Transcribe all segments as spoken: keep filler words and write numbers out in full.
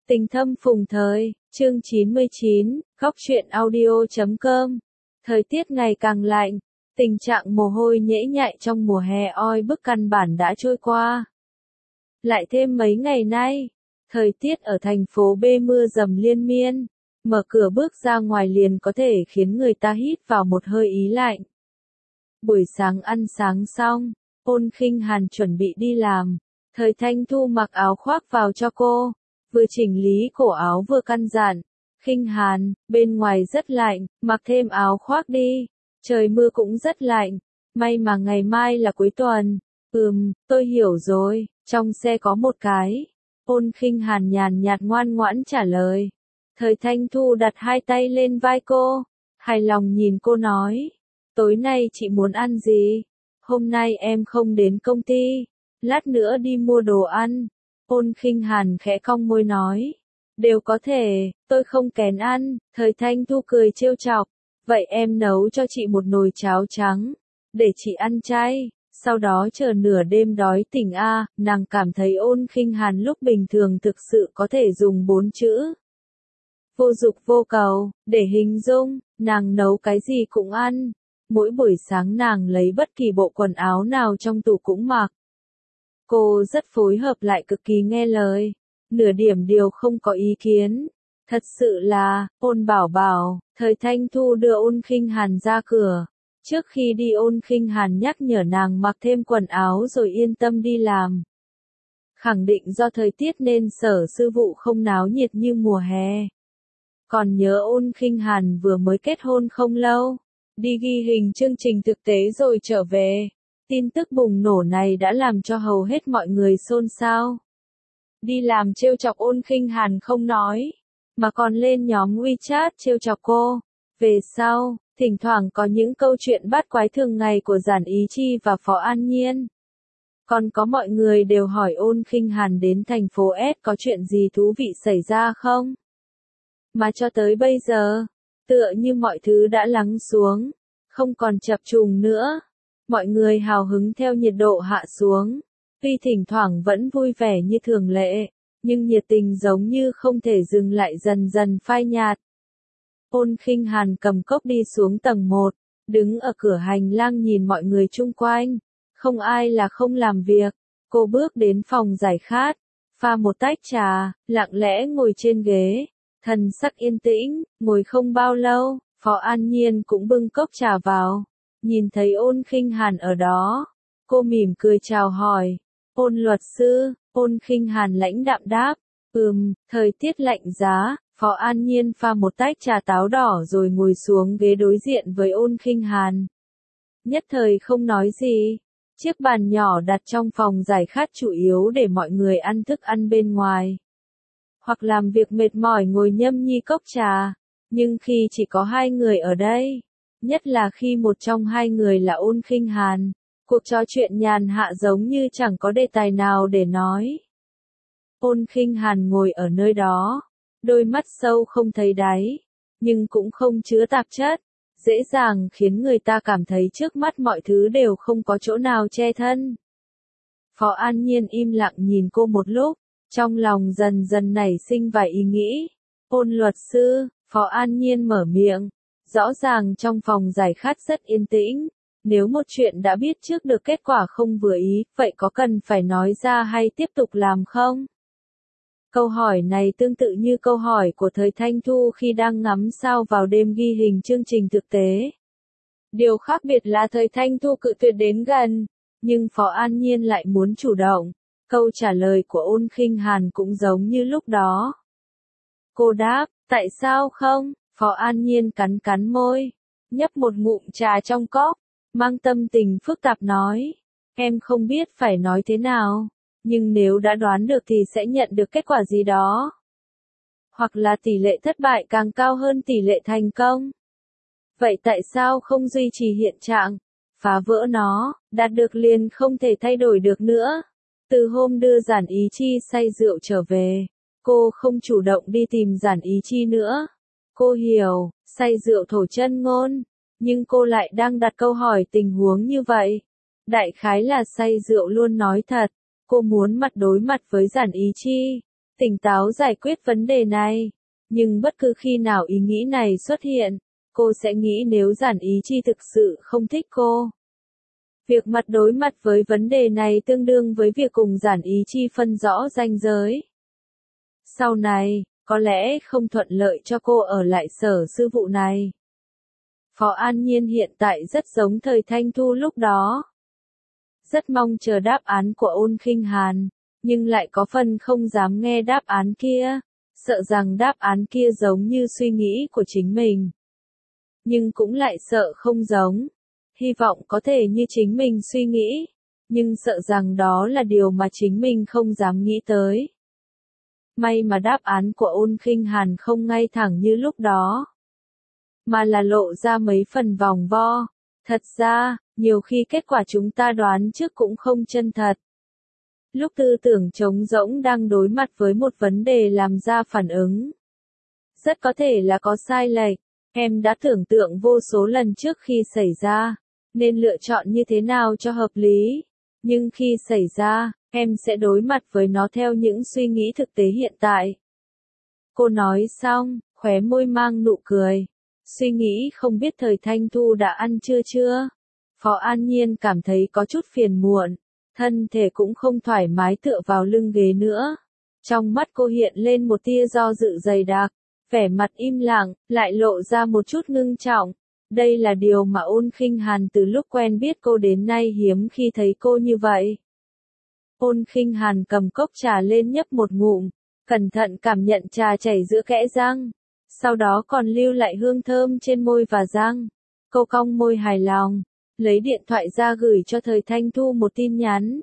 Tình thâm phùng thời, chương chín mươi chín, góc truyện audio chấm com. Thời tiết ngày càng lạnh, tình trạng mồ hôi nhễ nhại trong mùa hè oi bức căn bản đã trôi qua. Lại thêm mấy ngày nay, thời tiết ở thành phố B mưa dầm liên miên, mở cửa bước ra ngoài liền có thể khiến người ta hít vào một hơi ý lạnh. Buổi sáng ăn sáng xong, Ôn Khinh Hàn chuẩn bị đi làm, Thời Thanh Thu mặc áo khoác vào cho cô, vừa chỉnh lý cổ áo vừa căn dặn, Khinh Hàn, bên ngoài rất lạnh, mặc thêm áo khoác đi, trời mưa cũng rất lạnh, may mà ngày mai là cuối tuần. Ừm, tôi hiểu rồi, trong xe có một cái. Ôn Khinh Hàn nhàn nhạt ngoan ngoãn trả lời. Thời Thanh Thu đặt hai tay lên vai cô, hài lòng nhìn cô nói, tối nay chị muốn ăn gì? Hôm nay em không đến công ty, lát nữa đi mua đồ ăn. Ôn Khinh Hàn khẽ cong môi nói, đều có thể, tôi không kén ăn. Thời Thanh Thu cười trêu chọc, vậy em nấu cho chị một nồi cháo trắng, để chị ăn chay, sau đó chờ nửa đêm đói tỉnh a. À, nàng cảm thấy Ôn Khinh Hàn lúc bình thường thực sự có thể dùng bốn chữ vô dục vô cầu để hình dung, nàng nấu cái gì cũng ăn. Mỗi buổi sáng nàng lấy bất kỳ bộ quần áo nào trong tủ cũng mặc. Cô rất phối hợp lại cực kỳ nghe lời, nửa điểm điều không có ý kiến. Thật sự là, Ôn bảo bảo. Thời Thanh Thu đưa Ôn Khinh Hàn ra cửa. Trước khi đi Ôn Khinh Hàn nhắc nhở nàng mặc thêm quần áo rồi yên tâm đi làm. Khẳng định do thời tiết nên sở sư vụ không náo nhiệt như mùa hè. Còn nhớ Ôn Khinh Hàn vừa mới kết hôn không lâu, đi ghi hình chương trình thực tế rồi trở về. Tin tức bùng nổ này đã làm cho hầu hết mọi người xôn xao. Đi làm trêu chọc Ôn Khinh Hàn không nói, mà còn lên nhóm WeChat trêu chọc cô. Về sau, thỉnh thoảng có những câu chuyện bắt quái thường ngày của Giản Ý Chi và Phó An Nhiên. Còn có mọi người đều hỏi Ôn Khinh Hàn đến thành phố S có chuyện gì thú vị xảy ra không? Mà cho tới bây giờ, tựa như mọi thứ đã lắng xuống, không còn chập trùng nữa. Mọi người hào hứng theo nhiệt độ hạ xuống, tuy thỉnh thoảng vẫn vui vẻ như thường lệ, nhưng nhiệt tình giống như không thể dừng lại dần dần phai nhạt. Ôn Khinh Hàn cầm cốc đi xuống tầng một, đứng ở cửa hành lang nhìn mọi người chung quanh, không ai là không làm việc. Cô bước đến phòng giải khát, pha một tách trà, lặng lẽ ngồi trên ghế, thần sắc yên tĩnh. Ngồi không bao lâu, Phó An Nhiên cũng bưng cốc trà vào. Nhìn thấy Ôn Khinh Hàn ở đó, cô mỉm cười chào hỏi, Ôn luật sư. Ôn Khinh Hàn lãnh đạm đáp, ừm, thời tiết lạnh giá. Phó An Nhiên pha một tách trà táo đỏ rồi ngồi xuống ghế đối diện với Ôn Khinh Hàn. Nhất thời không nói gì, chiếc bàn nhỏ đặt trong phòng giải khát chủ yếu để mọi người ăn thức ăn bên ngoài, hoặc làm việc mệt mỏi ngồi nhâm nhi cốc trà. Nhưng khi chỉ có hai người ở đây, nhất là khi một trong hai người là Ôn Khinh Hàn, cuộc trò chuyện nhàn hạ giống như chẳng có đề tài nào để nói. Ôn Khinh Hàn ngồi ở nơi đó, đôi mắt sâu không thấy đáy, nhưng cũng không chứa tạp chất, dễ dàng khiến người ta cảm thấy trước mắt mọi thứ đều không có chỗ nào che thân. Phó An Nhiên im lặng nhìn cô một lúc, trong lòng dần dần nảy sinh vài ý nghĩ. Ôn luật sư. Phó An Nhiên mở miệng, rõ ràng trong phòng giải khát rất yên tĩnh, nếu một chuyện đã biết trước được kết quả không vừa ý, vậy có cần phải nói ra hay tiếp tục làm không? Câu hỏi này tương tự như câu hỏi của Thời Thanh Thu khi đang ngắm sao vào đêm ghi hình chương trình thực tế. Điều khác biệt là Thời Thanh Thu cự tuyệt đến gần, nhưng Phó An Nhiên lại muốn chủ động. Câu trả lời của Ôn Khinh Hàn cũng giống như lúc đó. Cô đáp, tại sao không? Phó An Nhiên cắn cắn môi, nhấp một ngụm trà trong cốc, mang tâm tình phức tạp nói, em không biết phải nói thế nào, nhưng nếu đã đoán được thì sẽ nhận được kết quả gì đó. Hoặc là tỷ lệ thất bại càng cao hơn tỷ lệ thành công. Vậy tại sao không duy trì hiện trạng, phá vỡ nó, đạt được liền không thể thay đổi được nữa? Từ hôm đưa Giản Ý Chi say rượu trở về, cô không chủ động đi tìm Giản Ý Chi nữa. Cô hiểu, say rượu thổ chân ngôn, nhưng cô lại đang đặt câu hỏi tình huống như vậy. Đại khái là say rượu luôn nói thật, cô muốn mặt đối mặt với Giản Ý Chi, tỉnh táo giải quyết vấn đề này. Nhưng bất cứ khi nào ý nghĩ này xuất hiện, cô sẽ nghĩ nếu Giản Ý Chi thực sự không thích cô. Việc mặt đối mặt với vấn đề này tương đương với việc cùng Giản Ý Chi phân rõ ranh giới. Sau này, có lẽ không thuận lợi cho cô ở lại sở sư vụ này. Phó An Nhiên hiện tại rất giống thời Thanh Thu lúc đó. Rất mong chờ đáp án của Ôn Khinh Hàn, nhưng lại có phần không dám nghe đáp án kia, sợ rằng đáp án kia giống như suy nghĩ của chính mình. Nhưng cũng lại sợ không giống. Hy vọng có thể như chính mình suy nghĩ, nhưng sợ rằng đó là điều mà chính mình không dám nghĩ tới. May mà đáp án của Ôn Khinh Hàn không ngay thẳng như lúc đó, mà là lộ ra mấy phần vòng vo. Thật ra, nhiều khi kết quả chúng ta đoán trước cũng không chân thật. Lúc tư tưởng trống rỗng đang đối mặt với một vấn đề làm ra phản ứng, rất có thể là có sai lệch. Em đã tưởng tượng vô số lần trước khi xảy ra, nên lựa chọn như thế nào cho hợp lý. Nhưng khi xảy ra, em sẽ đối mặt với nó theo những suy nghĩ thực tế hiện tại. Cô nói xong, khóe môi mang nụ cười. Suy nghĩ không biết thời Thanh Thu đã ăn trưa chưa? Phó An Nhiên cảm thấy có chút phiền muộn, thân thể cũng không thoải mái tựa vào lưng ghế nữa. Trong mắt cô hiện lên một tia do dự dày đặc, vẻ mặt im lặng, lại lộ ra một chút ngưng trọng. Đây là điều mà Ôn Khinh Hàn từ lúc quen biết cô đến nay hiếm khi thấy cô như vậy. Ôn Khinh Hàn cầm cốc trà lên nhấp một ngụm, cẩn thận cảm nhận trà chảy giữa kẽ răng, sau đó còn lưu lại hương thơm trên môi và răng. Cô cong môi hài lòng, lấy điện thoại ra gửi cho thời Thanh Thu một tin nhắn.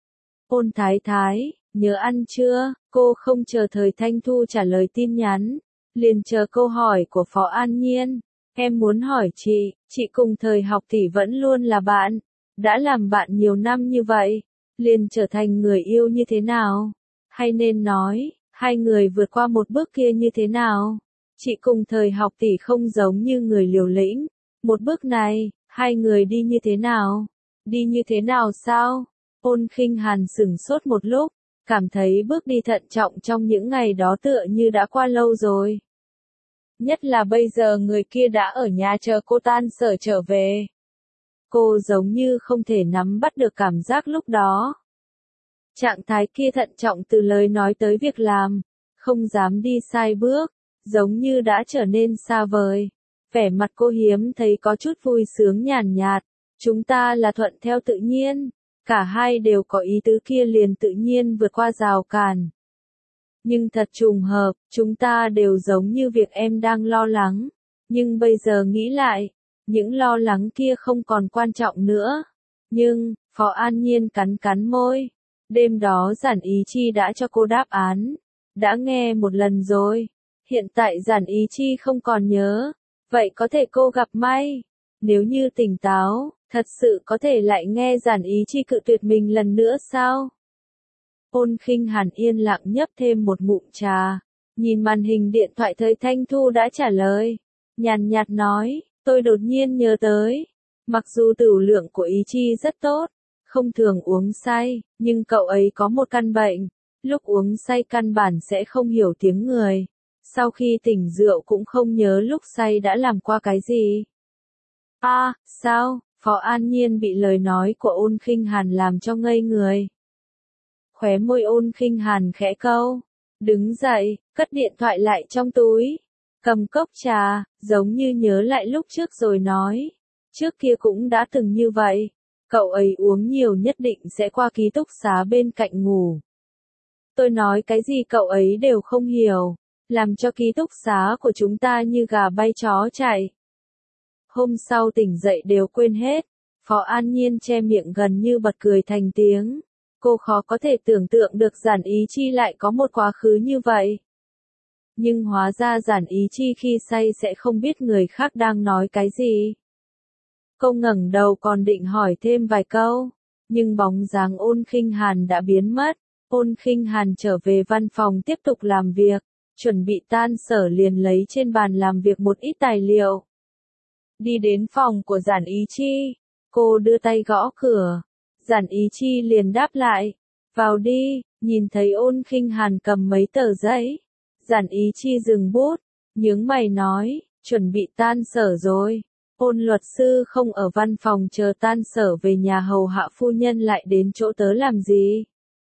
Ôn Thái Thái, nhớ ăn chưa? Cô không chờ thời Thanh Thu trả lời tin nhắn, liền chờ câu hỏi của Phó An Nhiên. Em muốn hỏi chị, chị cùng thời học tỷ vẫn luôn là bạn, đã làm bạn nhiều năm như vậy, liền trở thành người yêu như thế nào? Hay nên nói, hai người vượt qua một bước kia như thế nào? Chị cùng thời học tỷ không giống như người liều lĩnh, một bước này, hai người đi như thế nào? Đi như thế nào sao? Ôn Khinh Hàn sửng sốt một lúc, cảm thấy bước đi thận trọng trong những ngày đó tựa như đã qua lâu rồi. Nhất là bây giờ người kia đã ở nhà chờ cô tan sở trở về. Cô giống như không thể nắm bắt được cảm giác lúc đó. Trạng thái kia thận trọng từ lời nói tới việc làm, không dám đi sai bước, giống như đã trở nên xa vời. Vẻ mặt cô hiếm thấy có chút vui sướng nhàn nhạt, chúng ta là thuận theo tự nhiên, cả hai đều có ý tứ kia liền tự nhiên vượt qua rào cản. Nhưng thật trùng hợp, chúng ta đều giống như việc em đang lo lắng, nhưng bây giờ nghĩ lại, những lo lắng kia không còn quan trọng nữa. Nhưng, Phó An Nhiên cắn cắn môi, đêm đó Giản Ý Chi đã cho cô đáp án, đã nghe một lần rồi, hiện tại Giản Ý Chi không còn nhớ, vậy có thể cô gặp may, nếu như tỉnh táo, thật sự có thể lại nghe Giản Ý Chi cự tuyệt mình lần nữa sao? Ôn Khinh Hàn yên lặng nhấp thêm một ngụm trà, nhìn màn hình điện thoại thời Thanh Thu đã trả lời, nhàn nhạt nói, tôi đột nhiên nhớ tới, mặc dù tửu lượng của Ý Chi rất tốt, không thường uống say, nhưng cậu ấy có một căn bệnh, lúc uống say căn bản sẽ không hiểu tiếng người, sau khi tỉnh rượu cũng không nhớ lúc say đã làm qua cái gì. À, sao? Phó An Nhiên bị lời nói của Ôn Khinh Hàn làm cho ngây người. Khóe môi Ôn Khinh Hàn khẽ câu, đứng dậy, cất điện thoại lại trong túi, cầm cốc trà, giống như nhớ lại lúc trước rồi nói, trước kia cũng đã từng như vậy, cậu ấy uống nhiều nhất định sẽ qua ký túc xá bên cạnh ngủ. Tôi nói cái gì cậu ấy đều không hiểu, làm cho ký túc xá của chúng ta như gà bay chó chạy. Hôm sau tỉnh dậy đều quên hết, Phó An Nhiên che miệng gần như bật cười thành tiếng. Cô khó có thể tưởng tượng được Giản Ý Chi lại có một quá khứ như vậy. Nhưng hóa ra Giản Ý Chi khi say sẽ không biết người khác đang nói cái gì. Cô ngẩng đầu còn định hỏi thêm vài câu, nhưng bóng dáng Ôn Khinh Hàn đã biến mất. Ôn Khinh Hàn trở về văn phòng tiếp tục làm việc, chuẩn bị tan sở liền lấy trên bàn làm việc một ít tài liệu. Đi đến phòng của Giản Ý Chi, cô đưa tay gõ cửa. Giản Ý Chi liền đáp lại, Vào đi, nhìn thấy Ôn Khinh Hàn cầm mấy tờ giấy. Giản Ý Chi dừng bút, nhướng mày nói, chuẩn bị tan sở rồi. Ôn luật sư không ở văn phòng chờ tan sở về nhà hầu hạ phu nhân lại đến chỗ tớ làm gì?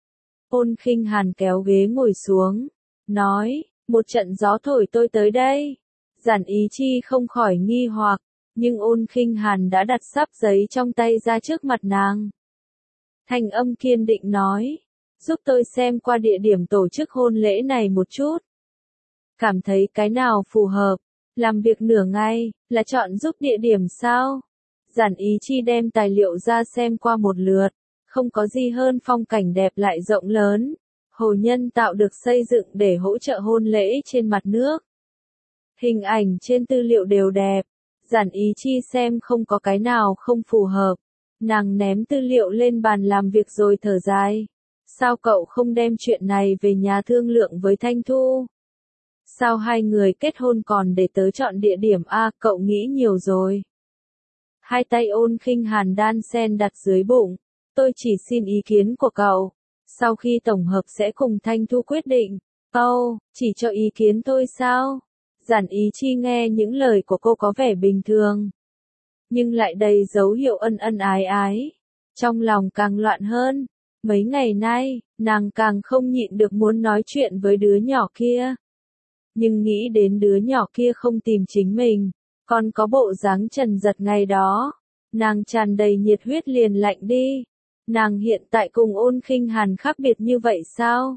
Ôn Khinh Hàn kéo ghế ngồi xuống, nói, một trận gió thổi tôi tới đây. Giản Ý Chi không khỏi nghi hoặc, nhưng Ôn Khinh Hàn đã đặt sắp giấy trong tay ra trước mặt nàng. Thanh âm kiên định nói, giúp tôi xem qua địa điểm tổ chức hôn lễ này một chút. Cảm thấy cái nào phù hợp, làm việc nửa ngày, là chọn giúp địa điểm sao? Giản Ý Chi đem tài liệu ra xem qua một lượt, không có gì hơn phong cảnh đẹp lại rộng lớn. Hồ nhân tạo được xây dựng để hỗ trợ hôn lễ trên mặt nước. Hình ảnh trên tư liệu đều đẹp, Giản Ý Chi xem không có cái nào không phù hợp. Nàng ném tư liệu lên bàn làm việc rồi thở dài. Sao cậu không đem chuyện này về nhà thương lượng với Thanh Thu? Sao hai người kết hôn còn để tớ chọn địa điểm a, cậu nghĩ nhiều rồi. Hai tay Ôn Khinh Hàn đan sen đặt dưới bụng, tôi chỉ xin ý kiến của cậu, sau khi tổng hợp sẽ cùng Thanh Thu quyết định. Âu, oh, chỉ cho ý kiến thôi sao? Giản Ý Chi nghe những lời của cô có vẻ bình thường, nhưng lại đầy dấu hiệu ân ân ái ái. Trong lòng càng loạn hơn, mấy ngày nay, nàng càng không nhịn được muốn nói chuyện với đứa nhỏ kia. Nhưng nghĩ đến đứa nhỏ kia không tìm chính mình, còn có bộ dáng trần giật ngày đó, nàng tràn đầy nhiệt huyết liền lạnh đi. Nàng hiện tại cùng Ôn Khinh Hàn khác biệt như vậy sao?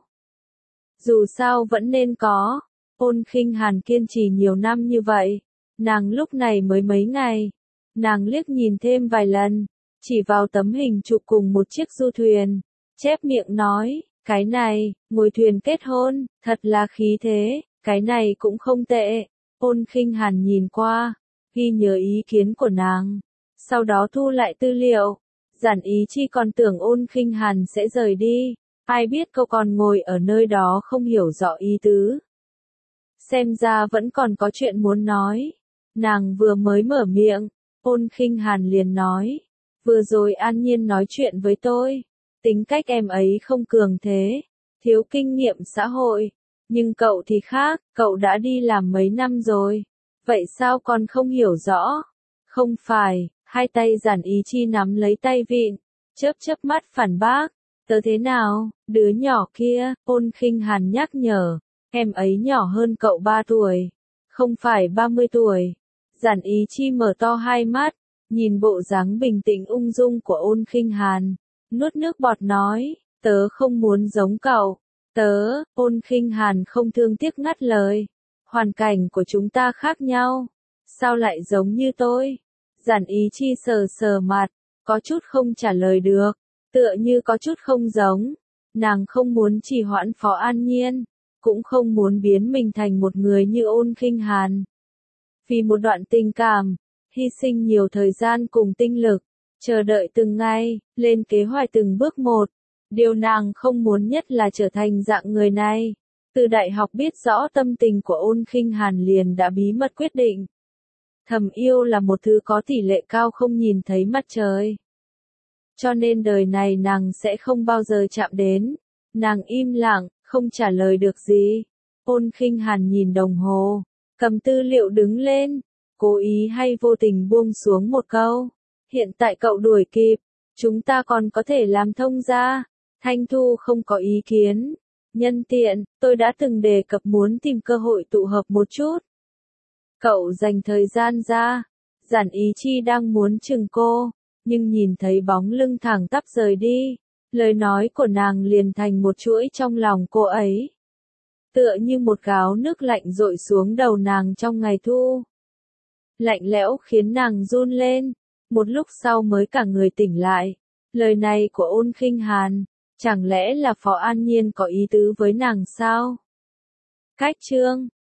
Dù sao vẫn nên có. Ôn Khinh Hàn kiên trì nhiều năm như vậy, nàng lúc này mới mấy ngày. Nàng liếc nhìn thêm vài lần, chỉ vào tấm hình chụp cùng một chiếc du thuyền, chép miệng nói, cái này, ngồi thuyền kết hôn, thật là khí thế, cái này cũng không tệ. Ôn Khinh Hàn nhìn qua, ghi nhớ ý kiến của nàng, sau đó thu lại tư liệu. Giản Ý Chi còn tưởng Ôn Khinh Hàn sẽ rời đi, ai biết cô còn ngồi ở nơi đó không hiểu rõ ý tứ. Xem ra vẫn còn có chuyện muốn nói. Nàng vừa mới mở miệng, Ôn Khinh Hàn liền nói, vừa rồi An Nhiên nói chuyện với tôi, tính cách em ấy không cường thế, thiếu kinh nghiệm xã hội, nhưng cậu thì khác, cậu đã đi làm mấy năm rồi, vậy sao còn không hiểu rõ? Không phải, hai tay Giản Ý Chi nắm lấy tay vịn, chớp chớp mắt phản bác, tớ thế nào, đứa nhỏ kia, Ôn Khinh Hàn nhắc nhở, em ấy nhỏ hơn cậu ba tuổi, không phải ba mươi tuổi. Giản Ý Chi mở to hai mắt, nhìn bộ dáng bình tĩnh ung dung của Ôn Khinh Hàn, nuốt nước bọt nói, tớ không muốn giống cậu. Tớ, Ôn Khinh Hàn không thương tiếc ngắt lời, hoàn cảnh của chúng ta khác nhau, sao lại giống như tôi? Giản Ý Chi sờ sờ mặt, có chút không trả lời được, tựa như có chút không giống. Nàng không muốn trì hoãn Phó An Nhiên, cũng không muốn biến mình thành một người như Ôn Khinh Hàn. Vì một đoạn tình cảm, hy sinh nhiều thời gian cùng tinh lực, chờ đợi từng ngày, lên kế hoạch từng bước một. Điều nàng không muốn nhất là trở thành dạng người này. Từ đại học biết rõ tâm tình của Ôn Khinh Hàn liền đã bí mật quyết định. Thầm yêu là một thứ có tỷ lệ cao không nhìn thấy mặt trời. Cho nên đời này nàng sẽ không bao giờ chạm đến. Nàng im lặng, không trả lời được gì. Ôn Khinh Hàn nhìn đồng hồ, cầm tư liệu đứng lên, cố ý hay vô tình buông xuống một câu. Hiện tại cậu đuổi kịp, chúng ta còn có thể làm thông gia. Thanh Thu không có ý kiến. Nhân tiện, tôi đã từng đề cập muốn tìm cơ hội tụ hợp một chút. Cậu dành thời gian ra. Giản Ý Chi đang muốn chừng cô, nhưng nhìn thấy bóng lưng thẳng tắp rời đi, lời nói của nàng liền thành một chuỗi trong lòng cô ấy. Tựa như một gáo nước lạnh dội xuống đầu nàng trong ngày thu. Lạnh lẽo khiến nàng run lên, một lúc sau mới cả người tỉnh lại. Lời này của Ôn Khinh Hàn, chẳng lẽ là Phó An Nhiên có ý tứ với nàng sao? Cách chương